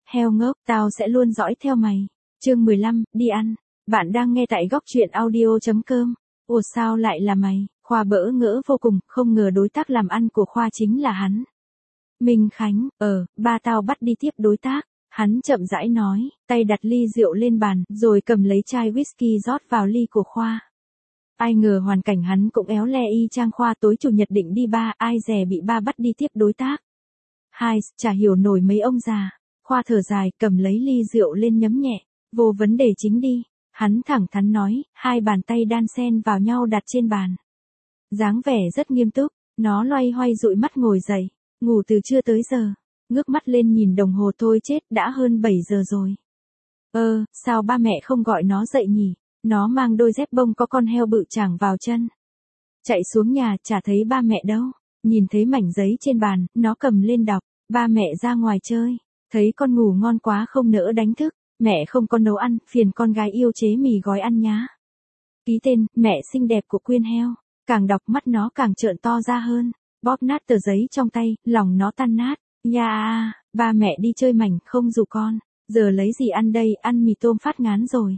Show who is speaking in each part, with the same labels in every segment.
Speaker 1: Heo ngốc, tao sẽ luôn dõi theo mày. Chương 15, đi ăn. Bạn đang nghe tại góc truyện audio.com. Ủa sao lại là mày? Khoa bỡ ngỡ vô cùng, không ngờ đối tác làm ăn của Khoa chính là hắn. Minh Khánh, ba tao bắt đi tiếp đối tác. Hắn chậm rãi nói, tay đặt ly rượu lên bàn, rồi cầm lấy chai whisky rót vào ly của Khoa. Ai ngờ hoàn cảnh hắn cũng éo le y chang Khoa, tối chủ nhật định đi bar, ai dè bị ba bắt đi tiếp đối tác. Chả hiểu nổi mấy ông già. Khoa thở dài, cầm lấy ly rượu lên nhấm nhẹ. Vô vấn đề chính đi. Hắn thẳng thắn nói, hai bàn tay đan xen vào nhau đặt trên bàn. Dáng vẻ rất nghiêm túc, nó loay hoay dụi mắt ngồi dậy. Ngủ từ trưa tới giờ. Ngước mắt lên nhìn đồng hồ, thôi chết, đã hơn 7 giờ rồi. Sao ba mẹ không gọi nó dậy nhỉ? Nó mang đôi dép bông có con heo bự chảng vào chân. Chạy xuống nhà, chả thấy ba mẹ đâu. Nhìn thấy mảnh giấy trên bàn, nó cầm lên đọc. Ba mẹ ra ngoài chơi. Thấy con ngủ ngon quá không nỡ đánh thức. Mẹ không có nấu ăn, phiền con gái yêu chế mì gói ăn nhá. Ký tên, mẹ xinh đẹp của Quyên heo. Càng đọc mắt nó càng trợn to ra hơn. Bóp nát tờ giấy trong tay, lòng nó tan nát. Ba mẹ đi chơi mảnh, không rủ con. Giờ lấy gì ăn đây, ăn mì tôm phát ngán rồi.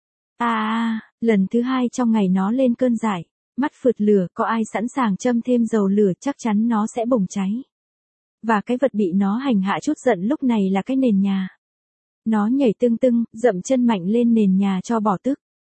Speaker 1: Lần thứ 2 trong ngày nó lên cơn dại. Mắt phượt lửa, có ai sẵn sàng châm thêm dầu lửa chắc chắn nó sẽ bùng cháy. Và cái vật bị nó hành hạ chút giận lúc này là cái nền nhà. Nó nhảy tưng tưng, dậm chân mạnh lên nền nhà cho bỏ tức.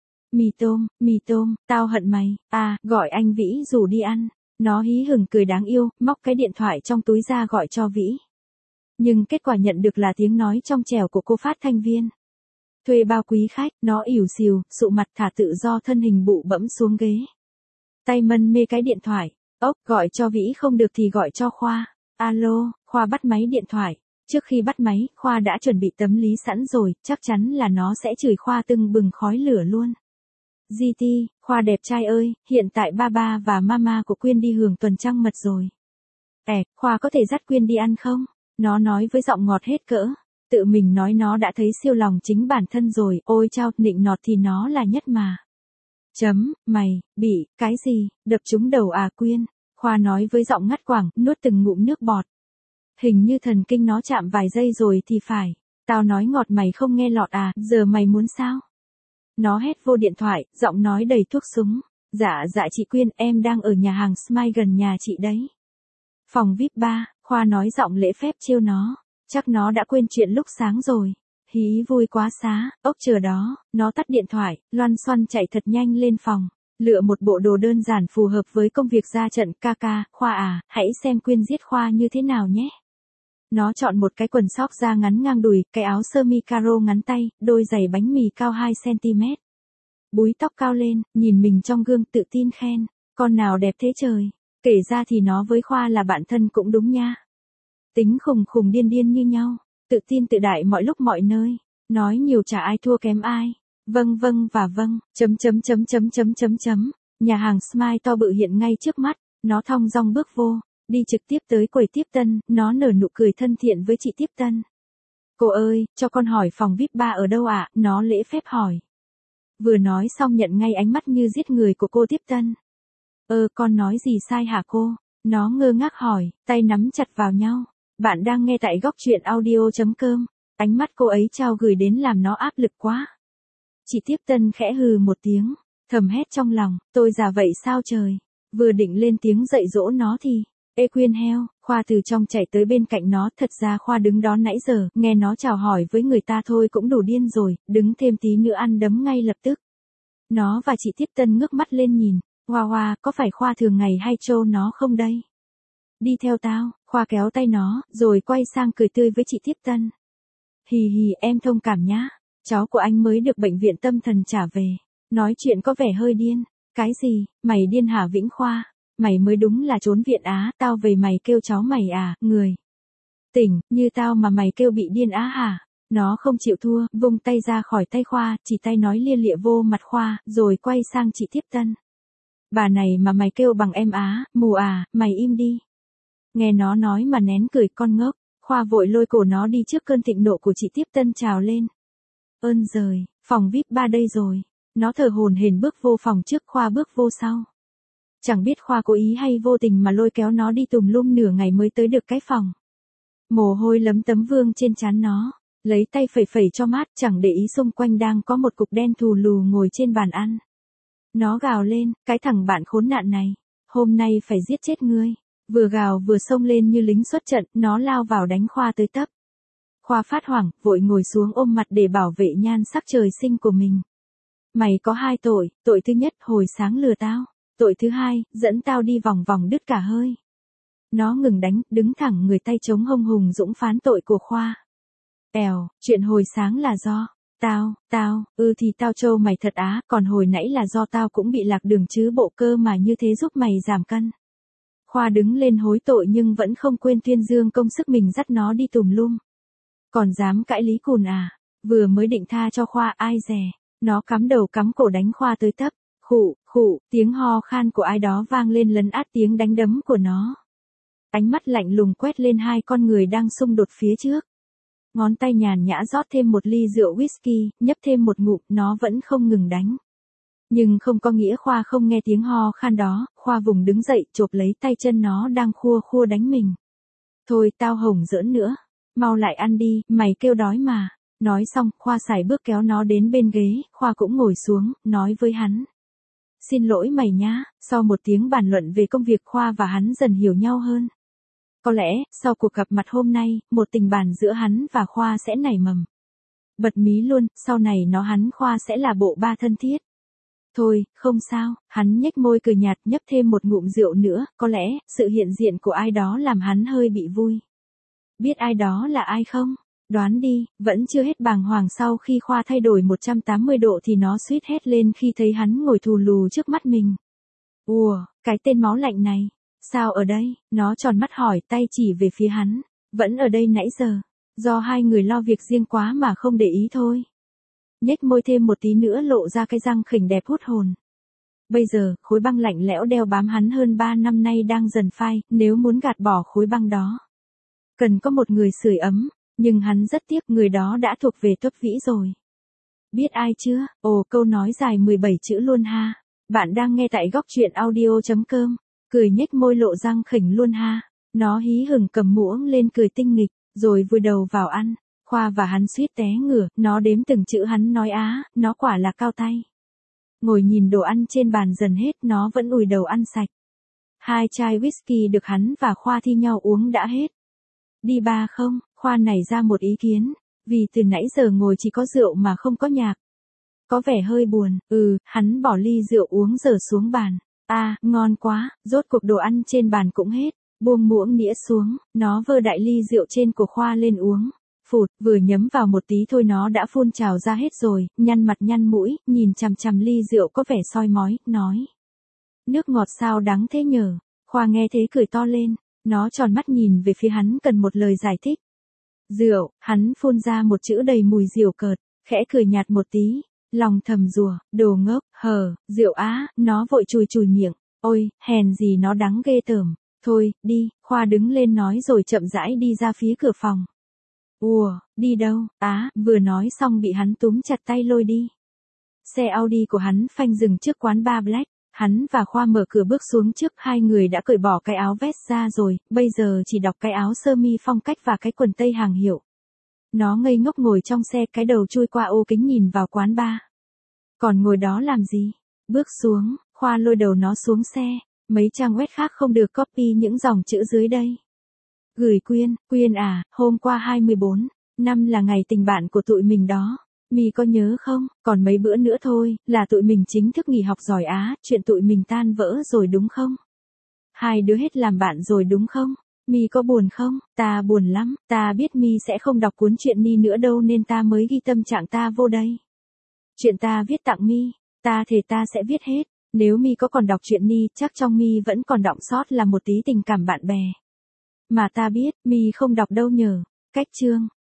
Speaker 1: Mì tôm, tao hận mày. Gọi anh Vĩ rủ đi ăn. Nó hí hửng cười đáng yêu, móc cái điện thoại trong túi ra gọi cho Vĩ. Nhưng kết quả nhận được là tiếng nói trong trẻo của cô phát thanh viên. Thuê bao quý khách, nó ỉu xìu, sụ mặt thả tự do thân hình bụ bẫm xuống ghế. Tay mân mê cái điện thoại. Gọi cho Vĩ không được thì gọi cho Khoa. Alo, Khoa bắt máy điện thoại. Trước khi bắt máy, Khoa đã chuẩn bị tâm lý sẵn rồi, chắc chắn là nó sẽ chửi Khoa tưng bừng khói lửa luôn. GT, Khoa đẹp trai ơi, hiện tại ba và mama của Quyên đi hưởng tuần trăng mật rồi. Khoa có thể dắt Quyên đi ăn không? Nó nói với giọng ngọt hết cỡ. Tự mình nói nó đã thấy siêu lòng chính bản thân rồi, ôi chao, nịnh nọt thì nó là nhất mà. Mày, bị, cái gì, đập trúng đầu à Quyên? Khoa nói với giọng ngắt quãng, nuốt từng ngụm nước bọt. Hình như thần kinh nó chạm vài giây rồi thì phải. Tao nói ngọt mày không nghe lọt à, giờ mày muốn sao? Nó hét vô điện thoại, giọng nói đầy thuốc súng. Dạ chị Quyên, em đang ở nhà hàng Smile gần nhà chị đấy. Phòng VIP 3, Khoa nói giọng lễ phép trêu nó. Chắc nó đã quên chuyện lúc sáng rồi. Hí vui quá xá, chờ đó. Nó tắt điện thoại, loăn xoăn chạy thật nhanh lên phòng. Lựa một bộ đồ đơn giản phù hợp với công việc ra trận. Khoa à, hãy xem Quyên giết Khoa như thế nào nhé. Nó chọn một cái quần sóc da ngắn ngang đùi, cái áo sơ mi caro ngắn tay, đôi giày bánh mì cao 2cm. Búi tóc cao lên, nhìn mình trong gương tự tin khen. Con nào đẹp thế trời. Kể ra thì nó với Khoa là bạn thân cũng đúng nha. Tính khùng điên như nhau. Tự tin tự đại mọi lúc mọi nơi. Nói nhiều chả ai thua kém ai. Vâng và vâng. Nhà hàng Smile to bự hiện ngay trước mắt. Nó thong dong bước vô. Đi trực tiếp tới quầy tiếp tân, nó nở nụ cười thân thiện với chị tiếp tân. Cô ơi, cho con hỏi phòng VIP 3 ở đâu ạ? Nó lễ phép hỏi. Vừa nói xong nhận ngay ánh mắt như giết người của cô tiếp tân. Con nói gì sai hả cô? Nó ngơ ngác hỏi, tay nắm chặt vào nhau. Bạn đang nghe tại góc truyện audio.com. Ánh mắt cô ấy trao gửi đến làm nó áp lực quá. Chị tiếp tân khẽ hừ một tiếng, thầm hét trong lòng, tôi già vậy sao trời? Vừa định lên tiếng dạy dỗ nó thì, Quyên heo, Khoa từ trong chạy tới bên cạnh nó. Thật ra Khoa đứng đó nãy giờ, nghe nó chào hỏi với người ta thôi cũng đủ điên rồi, đứng thêm tí nữa ăn đấm ngay lập tức. Nó và chị tiếp tân ngước mắt lên nhìn, Hoa, có phải Khoa thường ngày hay trô nó không đây? Đi theo tao, Khoa kéo tay nó, rồi quay sang cười tươi với chị tiếp tân. Hì, em thông cảm nhá, cháu của anh mới được bệnh viện tâm thần trả về, nói chuyện có vẻ hơi điên. Cái gì, mày điên hả Vĩnh Khoa? Mày mới đúng là trốn viện á, tao về mày kêu cháu mày à, người tỉnh, như tao mà mày kêu bị điên á hả? Nó không chịu thua, vung tay ra khỏi tay Khoa, chỉ tay nói lia lịa vô mặt Khoa, rồi quay sang chị tiếp tân. Bà này mà mày kêu bằng em á, mù à, mày im đi. Nghe nó nói mà nén cười con ngốc, Khoa vội lôi cổ nó đi trước cơn thịnh nộ của chị tiếp tân trào lên. Ơn giời, phòng VIP 3 đây rồi. Nó thở hổn hển bước vô phòng trước, Khoa bước vô sau. Chẳng biết Khoa cố ý hay vô tình mà lôi kéo nó đi tùm lum nửa ngày mới tới được cái phòng. Mồ hôi lấm tấm vương trên trán nó. Lấy tay phẩy phẩy cho mát, chẳng để ý xung quanh đang có một cục đen thù lù ngồi trên bàn ăn. Nó gào lên, cái thằng bạn khốn nạn này, hôm nay phải giết chết ngươi. Vừa gào vừa xông lên như lính xuất trận, nó lao vào đánh Khoa tới tấp. Khoa phát hoảng, vội ngồi xuống ôm mặt để bảo vệ nhan sắc trời sinh của mình. Mày có 2 tội, tội thứ nhất hồi sáng lừa tao, tội thứ hai, dẫn tao đi vòng vòng đứt cả hơi. Nó ngừng đánh, đứng thẳng người tay chống hông hùng dũng phán tội của Khoa. Chuyện hồi sáng là do, thì tao trâu mày thật á, còn hồi nãy là do tao cũng bị lạc đường chứ bộ cơ mà như thế giúp mày giảm cân. Khoa đứng lên hối tội nhưng vẫn không quên tuyên dương công sức mình dắt nó đi tùm lum. Còn dám cãi lý cùn à, vừa mới định tha cho Khoa ai dè, nó cắm đầu cắm cổ đánh Khoa tới tấp, khụ, tiếng ho khan của ai đó vang lên lấn át tiếng đánh đấm của nó. Ánh mắt lạnh lùng quét lên hai con người đang xung đột phía trước. Ngón tay nhàn nhã rót thêm một ly rượu whisky, nhấp thêm một ngụm, nó vẫn không ngừng đánh. Nhưng không có nghĩa Khoa không nghe tiếng ho khan đó, Khoa vùng đứng dậy chộp lấy tay chân nó đang khua đánh mình. Thôi tao hổng giỡn nữa, mau lại ăn đi, mày kêu đói mà. Nói xong, Khoa sải bước kéo nó đến bên ghế, Khoa cũng ngồi xuống, nói với hắn. Xin lỗi mày nhá, sau một tiếng bàn luận về công việc Khoa và hắn dần hiểu nhau hơn. Có lẽ, sau cuộc gặp mặt hôm nay, một tình bạn giữa hắn và Khoa sẽ nảy mầm. Bật mí luôn, sau này hắn Khoa sẽ là bộ ba thân thiết. Thôi, không sao, hắn nhếch môi cười nhạt nhấp thêm một ngụm rượu nữa, có lẽ, sự hiện diện của ai đó làm hắn hơi bị vui. Biết ai đó là ai không? Đoán đi, vẫn chưa hết bàng hoàng sau khi Khoa thay đổi 180 độ thì nó suýt hét lên khi thấy hắn ngồi thù lù trước mắt mình. Ủa, cái tên máu lạnh này, sao ở đây? Nó tròn mắt hỏi tay chỉ về phía hắn, vẫn ở đây nãy giờ, do hai người lo việc riêng quá mà không để ý thôi. Nhếch môi thêm một tí nữa lộ ra cái răng khỉnh đẹp hút hồn. Bây giờ, khối băng lạnh lẽo đeo bám hắn hơn 3 năm nay đang dần phai, nếu muốn gạt bỏ khối băng đó. Cần có một người sưởi ấm, nhưng hắn rất tiếc người đó đã thuộc về Tuất Vĩ rồi. Biết ai chưa? Câu nói dài 17 chữ luôn ha. Bạn đang nghe tại góc truyện audio.com. Cười nhếch môi lộ răng khỉnh luôn ha. Nó hí hửng cầm muỗng lên cười tinh nghịch, rồi vùi đầu vào ăn. Khoa và hắn suýt té ngửa, nó đếm từng chữ hắn nói nó quả là cao tay. Ngồi nhìn đồ ăn trên bàn dần hết, nó vẫn ùi đầu ăn sạch. 2 chai whisky được hắn và Khoa thi nhau uống đã hết. Đi ba không? Khoa nảy ra một ý kiến, vì từ nãy giờ ngồi chỉ có rượu mà không có nhạc. Có vẻ hơi buồn, hắn bỏ ly rượu uống dở xuống bàn. Ngon quá, rốt cuộc đồ ăn trên bàn cũng hết. Buông muỗng nĩa xuống, nó vơ đại ly rượu trên của Khoa lên uống. Phụt, vừa nhấm vào một tí thôi nó đã phun trào ra hết rồi, nhăn mặt nhăn mũi, nhìn chằm chằm ly rượu có vẻ soi mói, nói. Nước ngọt sao đắng thế nhở? Khoa nghe thế cười to lên, nó tròn mắt nhìn về phía hắn cần một lời giải thích. Rượu, hắn phun ra một chữ đầy mùi diều cợt, khẽ cười nhạt một tí, lòng thầm rủa, đồ ngốc, rượu á, nó vội chùi miệng, ôi, hèn gì nó đắng ghê tởm, thôi, đi, Khoa đứng lên nói rồi chậm rãi đi ra phía cửa phòng. Đi đâu? Vừa nói xong bị hắn túm chặt tay lôi đi. Xe Audi của hắn phanh dừng trước quán bar Black, hắn và Khoa mở cửa bước xuống trước, hai người đã cởi bỏ cái áo vest ra rồi, bây giờ chỉ đọc cái áo sơ mi phong cách và cái quần tây hàng hiệu. Nó ngây ngốc ngồi trong xe, cái đầu chui qua ô kính nhìn vào quán bar. Còn ngồi đó làm gì? Bước xuống, Khoa lôi đầu nó xuống xe, mấy trang web khác không được copy những dòng chữ dưới đây. Gửi Quyên à, hôm qua 24/5 là ngày tình bạn của tụi mình đó. Mi có nhớ không? Còn mấy bữa nữa thôi, là tụi mình chính thức nghỉ học giỏi chuyện tụi mình tan vỡ rồi đúng không? Hai đứa hết làm bạn rồi đúng không? Mi có buồn không? Ta buồn lắm, ta biết Mi sẽ không đọc cuốn truyện Ni nữa đâu nên ta mới ghi tâm trạng ta vô đây. Chuyện ta viết tặng Mi, ta thề ta sẽ viết hết. Nếu Mi có còn đọc truyện Ni, chắc trong Mi vẫn còn đọng sót là một tí tình cảm bạn bè. Mà ta biết, Mi không đọc đâu nhờ. Cách chương.